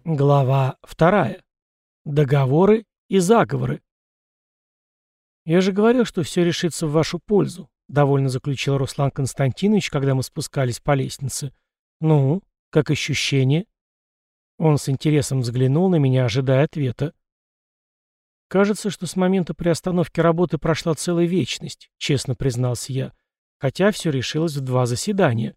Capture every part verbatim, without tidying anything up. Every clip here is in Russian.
Глава вторая. Договоры и заговоры. «Я же говорил, что все решится в вашу пользу», — довольно заключил Руслан Константинович, когда мы спускались по лестнице. «Ну, как ощущение?» Он с интересом взглянул на меня, ожидая ответа. «Кажется, что с момента приостановки работы прошла целая вечность», — честно признался я, хотя все решилось в два заседания.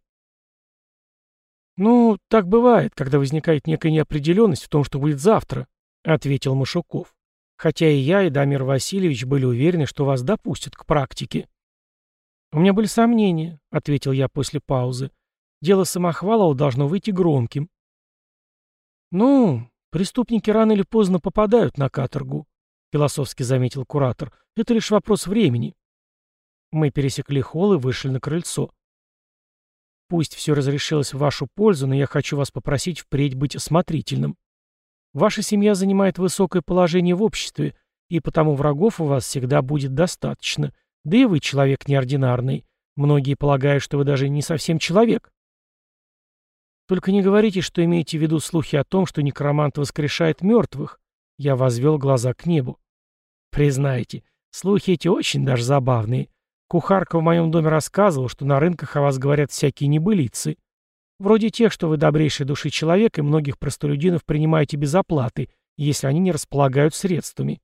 «Ну, так бывает, когда возникает некая неопределенность в том, что будет завтра», — ответил Машуков. «Хотя и я, и Дамир Васильевич были уверены, что вас допустят к практике». «У меня были сомнения», — ответил я после паузы. «Дело Самохвалова должно выйти громким». «Ну, преступники рано или поздно попадают на каторгу», — философски заметил куратор. «Это лишь вопрос времени». Мы пересекли холл и вышли на крыльцо. «Пусть все разрешилось в вашу пользу, но я хочу вас попросить впредь быть осмотрительным. Ваша семья занимает высокое положение в обществе, и потому врагов у вас всегда будет достаточно. Да и вы человек неординарный. Многие полагают, что вы даже не совсем человек. Только не говорите, что имеете в виду слухи о том, что некромант воскрешает мертвых». Я возвел глаза к небу. «Признайте, слухи эти очень даже забавные. Кухарка в моем доме рассказывала, что на рынках о вас говорят всякие небылицы. Вроде тех, что вы добрейшей души человек и многих простолюдинов принимаете без оплаты, если они не располагают средствами».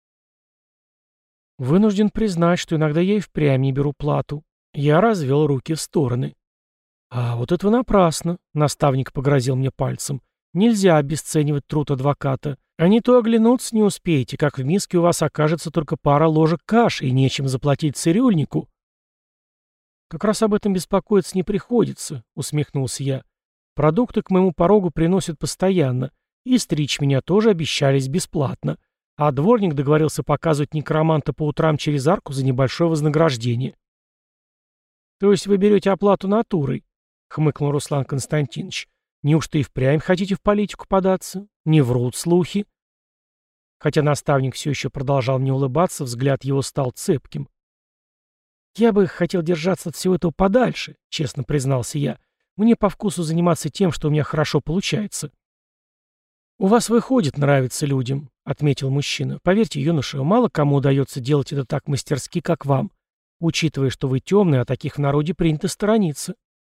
Вынужден признать, что иногда я и впрямь не беру плату. Я развел руки в стороны. «А вот это вы напрасно», — наставник погрозил мне пальцем. «Нельзя обесценивать труд адвоката. А не то оглянуться не успеете, как в миске у вас окажется только пара ложек каши и нечем заплатить цирюльнику». «Как раз об этом беспокоиться не приходится», — усмехнулся я. «Продукты к моему порогу приносят постоянно, и стричь меня тоже обещались бесплатно. А дворник договорился показывать некроманта по утрам через арку за небольшое вознаграждение». «То есть вы берете оплату натурой?» — хмыкнул Руслан Константинович. «Неужто и впрямь хотите в политику податься? Не врут слухи?» Хотя наставник все еще продолжал не улыбаться, взгляд его стал цепким. «Я бы хотел держаться от всего этого подальше», — честно признался я. «Мне по вкусу заниматься тем, что у меня хорошо получается». «У вас выходит нравиться людям», — отметил мужчина. «Поверьте, юноша, мало кому удается делать это так мастерски, как вам, учитывая, что вы темный, а таких в народе принято сторониться».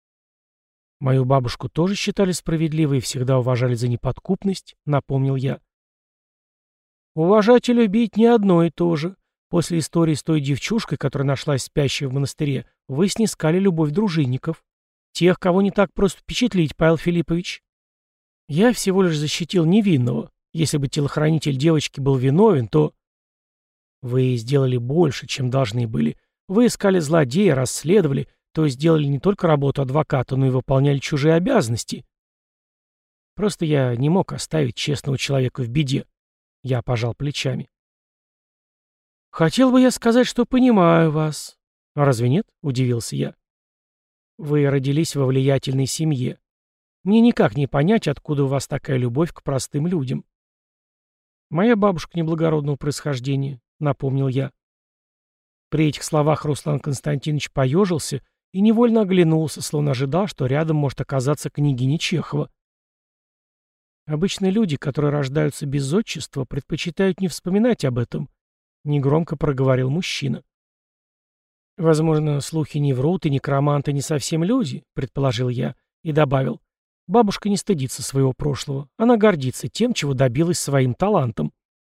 «Мою бабушку тоже считали справедливой и всегда уважали за неподкупность», — напомнил я. «Уважать и любить не одно и то же. После истории с той девчушкой, которая нашлась спящей в монастыре, вы снискали любовь дружинников. Тех, кого не так просто впечатлить, Павел Филиппович. Я всего лишь защитил невинного. Если бы телохранитель девочки был виновен, то...» «Вы сделали больше, чем должны были. Вы искали злодея, расследовали, то есть делали не только работу адвоката, но и выполняли чужие обязанности. Просто я не мог оставить честного человека в беде». Я пожал плечами. «Хотел бы я сказать, что понимаю вас». «А разве нет?» — удивился я. «Вы родились во влиятельной семье. Мне никак не понять, откуда у вас такая любовь к простым людям». «Моя бабушка неблагородного происхождения», — напомнил я. При этих словах Руслан Константинович поежился и невольно оглянулся, словно ожидал, что рядом может оказаться княгиня Чехова. «Обычно люди, которые рождаются без отчества, предпочитают не вспоминать об этом», — негромко проговорил мужчина. «Возможно, слухи не врут, и некроманты не совсем люди», — предположил я, и добавил. «Бабушка не стыдится своего прошлого. Она гордится тем, чего добилась своим талантом».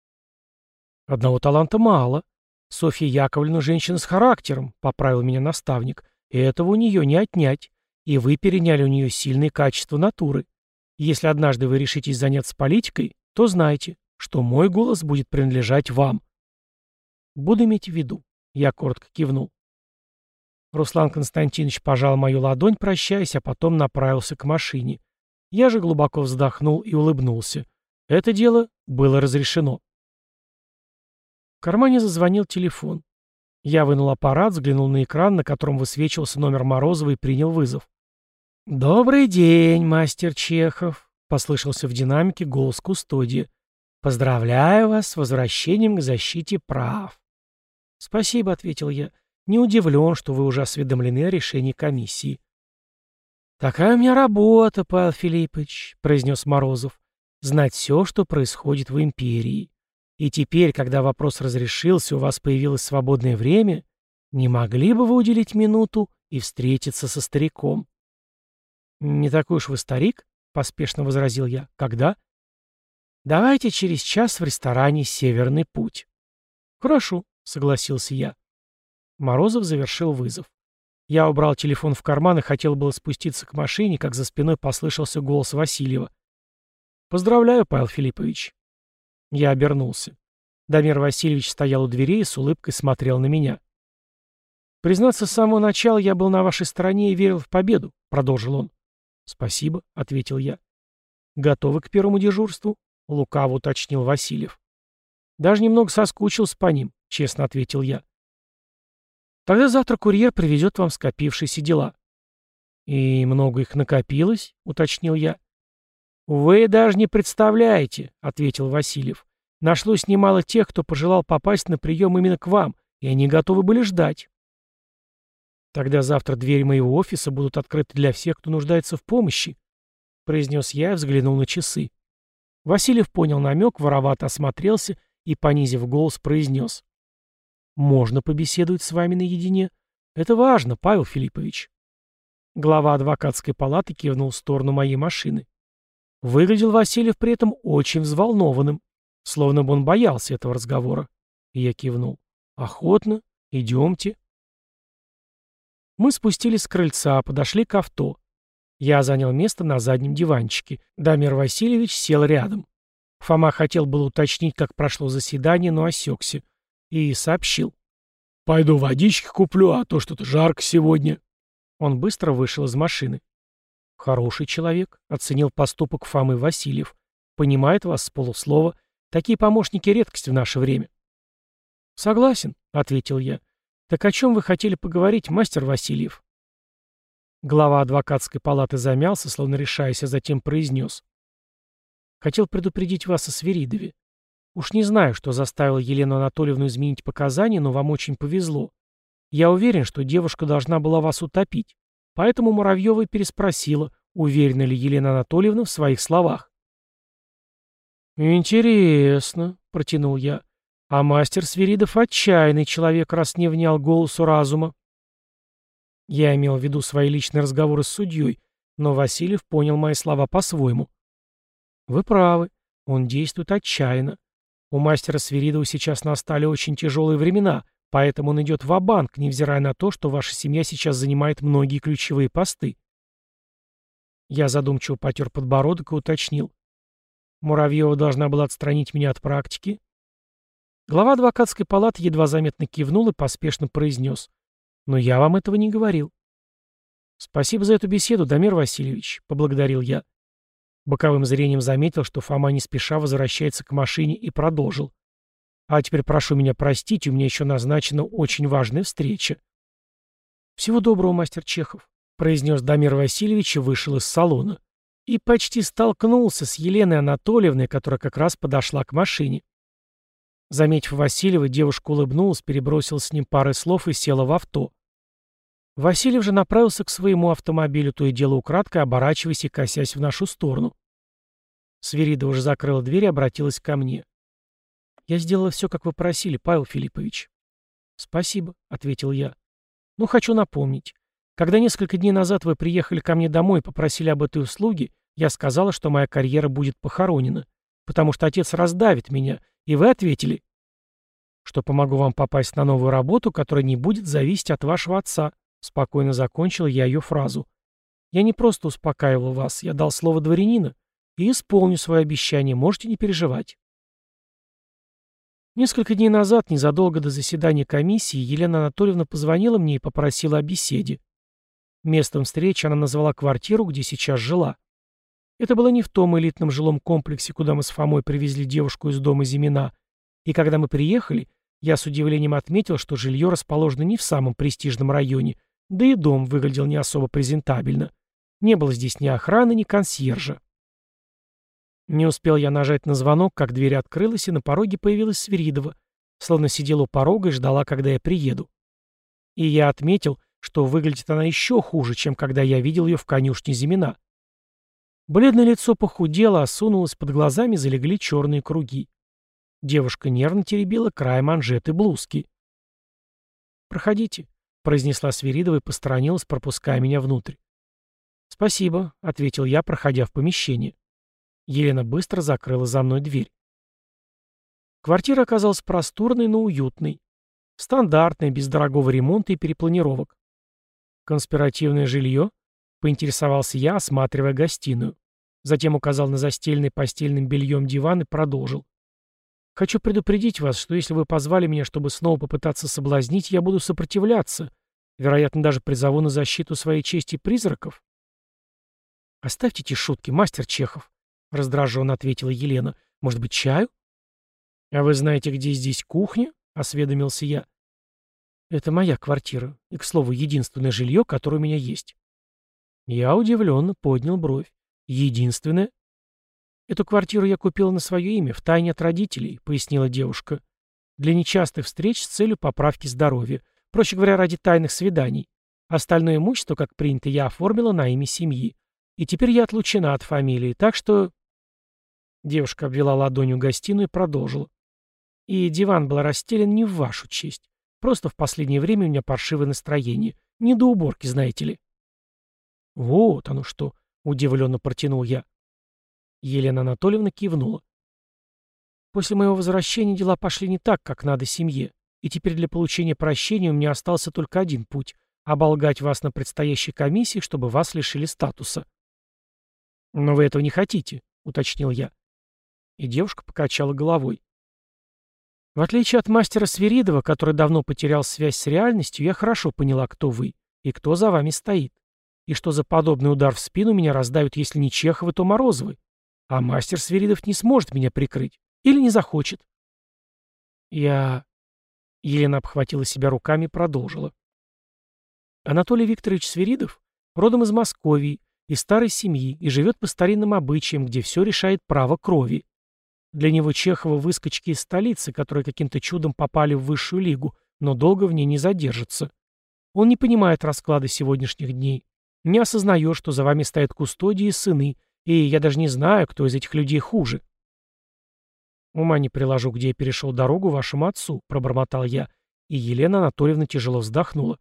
«Одного таланта мало. Софья Яковлевна женщина с характером», — поправил меня наставник. «И этого у нее не отнять. И вы переняли у нее сильные качества натуры. Если однажды вы решитесь заняться политикой, то знайте, что мой голос будет принадлежать вам». «Буду иметь в виду», — я коротко кивнул. Руслан Константинович пожал мою ладонь, прощаясь, а потом направился к машине. Я же глубоко вздохнул и улыбнулся. Это дело было разрешено. В кармане зазвонил телефон. Я вынул аппарат, взглянул на экран, на котором высвечивался номер Морозова, и принял вызов. «Добрый день, мастер Чехов», — послышался в динамике голос кустодия. «Поздравляю вас с возвращением к защите прав». «Спасибо», — ответил я. «Не удивлен, что вы уже осведомлены о решении комиссии». «Такая у меня работа, Павел Филиппович», — произнес Морозов. знать все, что происходит в империи. И теперь, когда вопрос разрешился, у вас появилось свободное время, не могли бы вы уделить минуту и встретиться со стариком?» «Не такой уж вы старик», — поспешно возразил я. «Когда?» «Давайте через час в ресторане «Северный путь». «Хорошо», — согласился я. Морозов завершил вызов. Я убрал телефон в карман и хотел было спуститься к машине, как за спиной послышался голос Васильева. «Поздравляю, Павел Филиппович». Я обернулся. Дамир Васильевич стоял у дверей и с улыбкой смотрел на меня. «Признаться, с самого начала я был на вашей стороне и верил в победу», — продолжил он. «Спасибо», — ответил я. «Готовы к первому дежурству?» — лукаво уточнил Васильев. «Даже немного соскучился по ним», — честно ответил я. «Тогда завтра курьер привезет вам скопившиеся дела». «И много их накопилось?» — уточнил я. «Вы даже не представляете», — ответил Васильев. «Нашлось немало тех, кто пожелал попасть на прием именно к вам, и они готовы были ждать». «Тогда завтра двери моего офиса будут открыты для всех, кто нуждается в помощи», — произнес я и взглянул на часы. Васильев понял намек, воровато осмотрелся и, понизив голос, произнес. «Можно побеседовать с вами наедине? Это важно, Павел Филиппович». Глава адвокатской палаты кивнул в сторону моей машины. Выглядел Васильев при этом очень взволнованным, словно бы он боялся этого разговора. И я кивнул. «Охотно. Идемте». Мы спустились с крыльца, подошли к авто. Я занял место на заднем диванчике. Дамир Васильевич сел рядом. Фома хотел было уточнить, как прошло заседание, но осекся. И сообщил. «Пойду водички куплю, а то что-то жарко сегодня». Он быстро вышел из машины. «Хороший человек», — оценил поступок Фомы Васильев. «Понимает вас с полуслова. Такие помощники — редкость в наше время». «Согласен», — ответил я. «Так о чем вы хотели поговорить, мастер Васильев?» Глава адвокатской палаты замялся, словно решаясь, а затем произнес. «Хотел предупредить вас о Свиридове. Уж не знаю, что заставило Елену Анатольевну изменить показания, но вам очень повезло. Я уверен, что девушка должна была вас утопить. Поэтому Муравьева переспросила, уверена ли Елена Анатольевна в своих словах. «Интересно», — протянул я. «А мастер Свиридов отчаянный человек, раз не внял голосу разума». Я имел в виду свои личные разговоры с судьей, но Васильев понял мои слова по-своему. «Вы правы, он действует отчаянно. У мастера Свиридова сейчас настали очень тяжелые времена, поэтому он идет ва-банк, невзирая на то, что ваша семья сейчас занимает многие ключевые посты». Я задумчиво потер подбородок и уточнил. «Муравьева должна была отстранить меня от практики?» Глава адвокатской палаты едва заметно кивнул и поспешно произнес. «Но я вам этого не говорил». «Спасибо за эту беседу, Дамир Васильевич», — поблагодарил я. Боковым зрением заметил, что Фома не спеша возвращается к машине и продолжил. «А теперь прошу меня простить, у меня еще назначена очень важная встреча». «Всего доброго, мастер Чехов», — произнес Дамир Васильевич и вышел из салона. И почти столкнулся с Еленой Анатольевной, которая как раз подошла к машине. Заметив Васильева, девушка улыбнулась, перебросила с ним пары слов и села в авто. Васильев же направился к своему автомобилю, то и дело украдкой оборачиваясь и косясь в нашу сторону. Свиридова уже закрыла дверь и обратилась ко мне. «Я сделала все, как вы просили, Павел Филиппович». «Спасибо», — ответил я. «Ну, хочу напомнить. Когда несколько дней назад вы приехали ко мне домой и попросили об этой услуге, я сказала, что моя карьера будет похоронена, потому что отец раздавит меня, и вы ответили, что помогу вам попасть на новую работу, которая не будет зависеть от вашего отца». Спокойно закончил я ее фразу. «Я не просто успокаивал вас, я дал слово дворянина и исполню свое обещание, можете не переживать». Несколько дней назад, незадолго до заседания комиссии, Елена Анатольевна позвонила мне и попросила о беседе. Местом встречи она назвала квартиру, где сейчас жила. Это было не в том элитном жилом комплексе, куда мы с Фомой привезли девушку из дома Зимина, и когда мы приехали, я с удивлением отметил, что жилье расположено не в самом престижном районе, да и дом выглядел не особо презентабельно. Не было здесь ни охраны, ни консьержа. Не успел я нажать на звонок, как дверь открылась, и на пороге появилась Свиридова, словно сидела у порога и ждала, когда я приеду. И я отметил, что выглядит она еще хуже, чем когда я видел ее в конюшне Зимина. Бледное лицо похудело, осунулось, под глазами залегли черные круги. Девушка нервно теребила край манжеты блузки. «Проходите», — произнесла Свиридова и посторонилась, пропуская меня внутрь. «Спасибо», — ответил я, проходя в помещение. Елена быстро закрыла за мной дверь. Квартира оказалась просторной, но уютной. Стандартная, без дорогого ремонта и перепланировок. «Конспиративное жилье?» — поинтересовался я, осматривая гостиную. Затем указал на застеленный постельным бельем диван и продолжил. «Хочу предупредить вас, что если вы позвали меня, чтобы снова попытаться соблазнить, я буду сопротивляться. Вероятно, даже призову на защиту своей чести призраков». «Оставьте эти шутки, мастер Чехов», — раздраженно ответила Елена. «Может быть, чаю?» «А вы знаете, где здесь кухня?» — осведомился я. «Это моя квартира, и, к слову, единственное жилье, которое у меня есть». Я удивленно поднял бровь. «Единственное?» «Эту квартиру я купила на свое имя, втайне от родителей», — пояснила девушка. «Для нечастых встреч с целью поправки здоровья. Проще говоря, ради тайных свиданий. Остальное имущество, как принято, я оформила на имя семьи. И теперь я отлучена от фамилии, так что...» Девушка обвела ладонью гостиную и продолжила. «И диван был расстелен не в вашу честь. Просто в последнее время у меня паршивое настроение. Не до уборки, знаете ли». «Вот оно что!» — удивленно протянул я. Елена Анатольевна кивнула. «После моего возвращения дела пошли не так, как надо семье, и теперь для получения прощения у меня остался только один путь — оболгать вас на предстоящей комиссии, чтобы вас лишили статуса». «Но вы этого не хотите», — уточнил я. И девушка покачала головой. «В отличие от мастера Свиридова, который давно потерял связь с реальностью, я хорошо поняла, кто вы и кто за вами стоит, и что за подобный удар в спину меня раздавят, если не Чеховы, то Морозовы. А мастер Свиридов не сможет меня прикрыть. Или не захочет». Я... Елена обхватила себя руками и продолжила. «Анатолий Викторович Свиридов родом из Московии, из старой семьи, и живет по старинным обычаям, где все решает право крови. Для него Чехова выскочки из столицы, которые каким-то чудом попали в высшую лигу, но долго в ней не задержатся. Он не понимает расклада сегодняшних дней, не осознает, что за вами стоят кустодии и сыны, и я даже не знаю, кто из этих людей хуже». «Ума не приложу, где я перешел дорогу вашему отцу», — пробормотал я, и Елена Анатольевна тяжело вздохнула.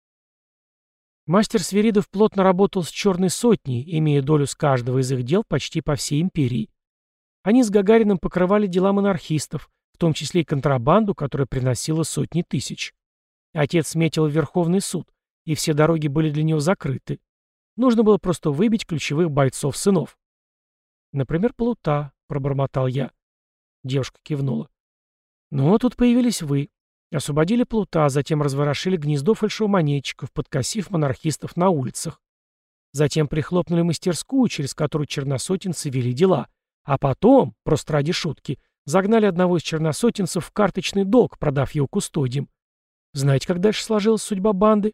Мастер Свиридов плотно работал с черной сотней, имея долю с каждого из их дел почти по всей империи. Они с Гагариным покрывали дела монархистов, в том числе и контрабанду, которая приносила сотни тысяч. Отец метил в Верховный суд, и все дороги были для него закрыты. Нужно было просто выбить ключевых бойцов сынов. «Например, Плута», — пробормотал я. Девушка кивнула. «Ну, тут появились вы. Освободили Плута, затем разворошили гнездо фальшивомонетчиков, подкосив монархистов на улицах. Затем прихлопнули мастерскую, через которую черносотенцы вели дела. А потом, просто ради шутки, загнали одного из черносотенцев в карточный долг, продав его кустодиям. Знаете, как дальше сложилась судьба банды?»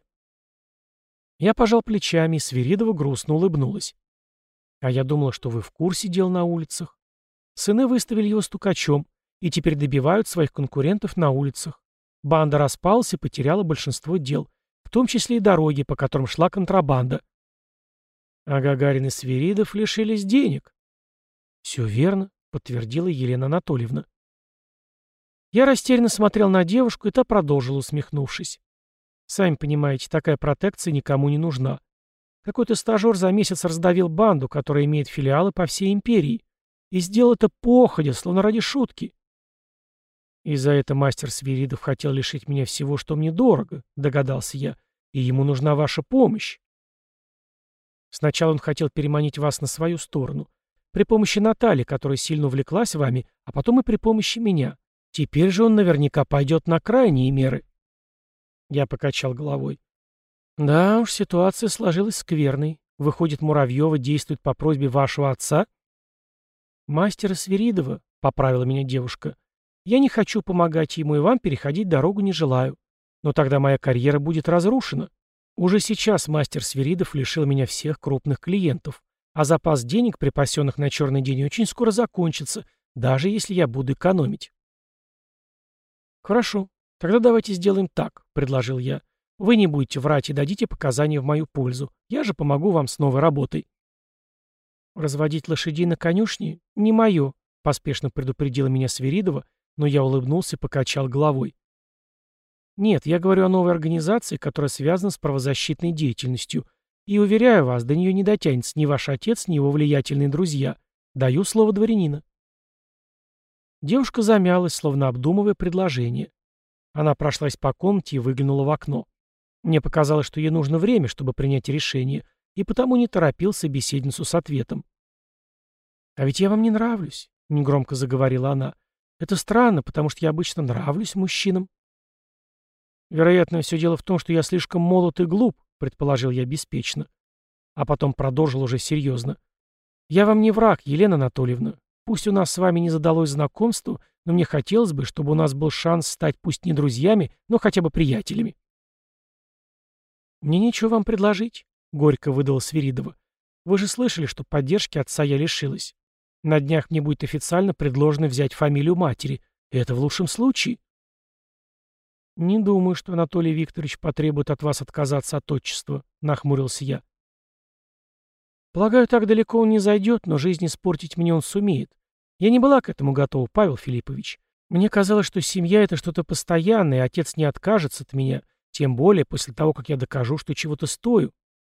Я пожал плечами, и Свиридова грустно улыбнулась. «А я думала, что вы в курсе дел на улицах. Сыны выставили его стукачом, и теперь добивают своих конкурентов на улицах. Банда распалась и потеряла большинство дел, в том числе и дороги, по которым шла контрабанда. А Гагарин и Свиридов лишились денег». «Все верно», — подтвердила Елена Анатольевна. Я растерянно смотрел на девушку, и та продолжила, усмехнувшись. «Сами понимаете, такая протекция никому не нужна. Какой-то стажер за месяц раздавил банду, которая имеет филиалы по всей империи, и сделал это походя, словно ради шутки. И за это мастер Свиридов хотел лишить меня всего, что мне дорого», — догадался я, — «и ему нужна ваша помощь». «Сначала он хотел переманить вас на свою сторону, при помощи Натальи, которая сильно увлеклась вами, а потом и при помощи меня. Теперь же он наверняка пойдет на крайние меры». Я покачал головой. «Да уж, ситуация сложилась скверной. Выходит, Муравьева действует по просьбе вашего отца?» «Мастера Свиридова», — поправила меня девушка. «Я не хочу помогать ему, и вам переходить дорогу не желаю. Но тогда моя карьера будет разрушена. Уже сейчас мастер Свиридов лишил меня всех крупных клиентов, а запас денег, припасенных на черный день, очень скоро закончится, даже если я буду экономить». «Хорошо, тогда давайте сделаем так», — предложил я. «Вы не будете врать и дадите показания в мою пользу. Я же помогу вам с новой работой». Разводить лошадей на конюшне — не мое, поспешно предупредила меня Свиридова, но я улыбнулся и покачал головой. Нет, я говорю о новой организации, которая связана с правозащитной деятельностью. И уверяю вас, до нее не дотянется ни ваш отец, ни его влиятельные друзья. Даю слово дворянина. Девушка замялась, словно обдумывая предложение. Она прошлась по комнате и выглянула в окно. Мне показалось, что ей нужно время, чтобы принять решение, и потому не торопил собеседницу с ответом. «А ведь я вам не нравлюсь», — негромко заговорила она. «Это странно, потому что я обычно нравлюсь мужчинам». «Вероятно, все дело в том, что я слишком молод и глуп», — предположил я беспечно. А потом продолжил уже серьезно. «Я вам не враг, Елена Анатольевна. Пусть у нас с вами не задалось знакомство, но мне хотелось бы, чтобы у нас был шанс стать пусть не друзьями, но хотя бы приятелями». «Мне нечего вам предложить», — горько выдала Свиридова. «Вы же слышали, что поддержки отца я лишилась. На днях мне будет официально предложено взять фамилию матери. И это в лучшем случае». «Не думаю, что Анатолий Викторович потребует от вас отказаться от отчества», — нахмурился я. «Полагаю, так далеко он не зайдет, но жизнь испортить мне он сумеет. Я не была к этому готова, Павел Филиппович. Мне казалось, что семья — это что-то постоянное, и отец не откажется от меня, тем более после того, как я докажу, что чего-то стою».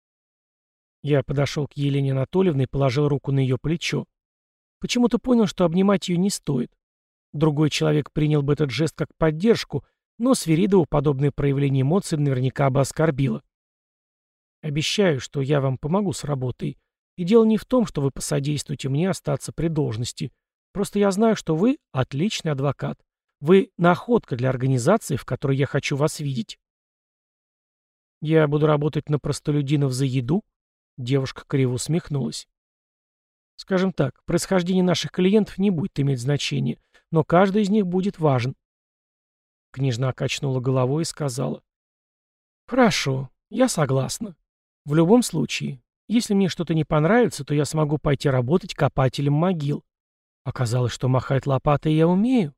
Я подошел к Елене Анатольевне и положил руку на ее плечо. Почему-то понял, что обнимать ее не стоит. Другой человек принял бы этот жест как поддержку, но Свиридову подобное проявление эмоций наверняка бы оскорбило. «Обещаю, что я вам помогу с работой. И дело не в том, что вы посодействуете мне остаться при должности. Просто я знаю, что вы отличный адвокат. Вы находка для организации, в которой я хочу вас видеть». «Я буду работать на простолюдинов за еду?» Девушка криво усмехнулась. «Скажем так, происхождение наших клиентов не будет иметь значения, но каждый из них будет важен». Княжна качнула головой и сказала: «Хорошо, я согласна. В любом случае, если мне что-то не понравится, то я смогу пойти работать копателем могил. Оказалось, что махать лопатой я умею».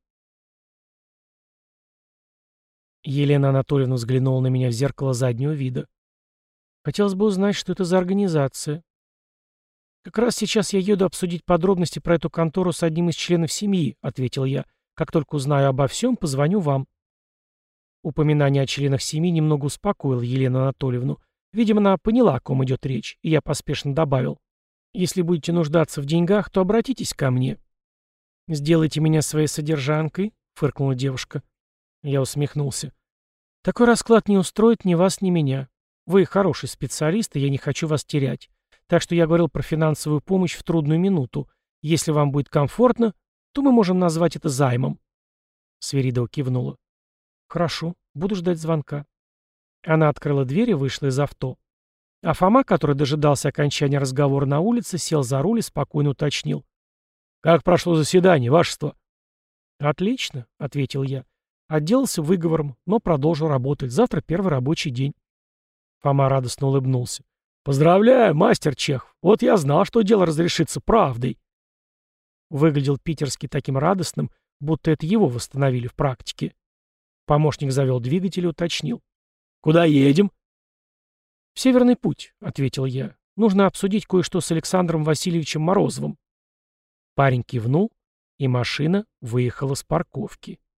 Елена Анатольевна взглянула на меня в зеркало заднего вида. «Хотелось бы узнать, что это за организация». «Как раз сейчас я еду обсудить подробности про эту контору с одним из членов семьи», — ответил я. «Как только узнаю обо всем, позвоню вам». Упоминание о членах семьи немного успокоило Елену Анатольевну. Видимо, она поняла, о ком идет речь, и я поспешно добавил: «Если будете нуждаться в деньгах, то обратитесь ко мне». «Сделайте меня своей содержанкой», — фыркнула девушка. Я усмехнулся. «Такой расклад не устроит ни вас, ни меня. Вы хороший специалист, и я не хочу вас терять. Так что я говорил про финансовую помощь в трудную минуту. Если вам будет комфортно, то мы можем назвать это займом». Свиридова кивнула. «Хорошо, буду ждать звонка». Она открыла дверь и вышла из авто. А Фома, который дожидался окончания разговора на улице, сел за руль и спокойно уточнил: «Как прошло заседание, вашество?» «Отлично», — ответил я. Отделался выговором, но продолжил работать. Завтра первый рабочий день. Фома радостно улыбнулся. «Поздравляю, мастер Чехов. Вот я знал, что дело разрешится правдой». Выглядел питерский таким радостным, будто это его восстановили в практике. Помощник завел двигатель и уточнил: «Куда едем?» «В Северный путь», — ответил я. «Нужно обсудить кое-что с Александром Васильевичем Морозовым». Парень кивнул, и машина выехала с парковки.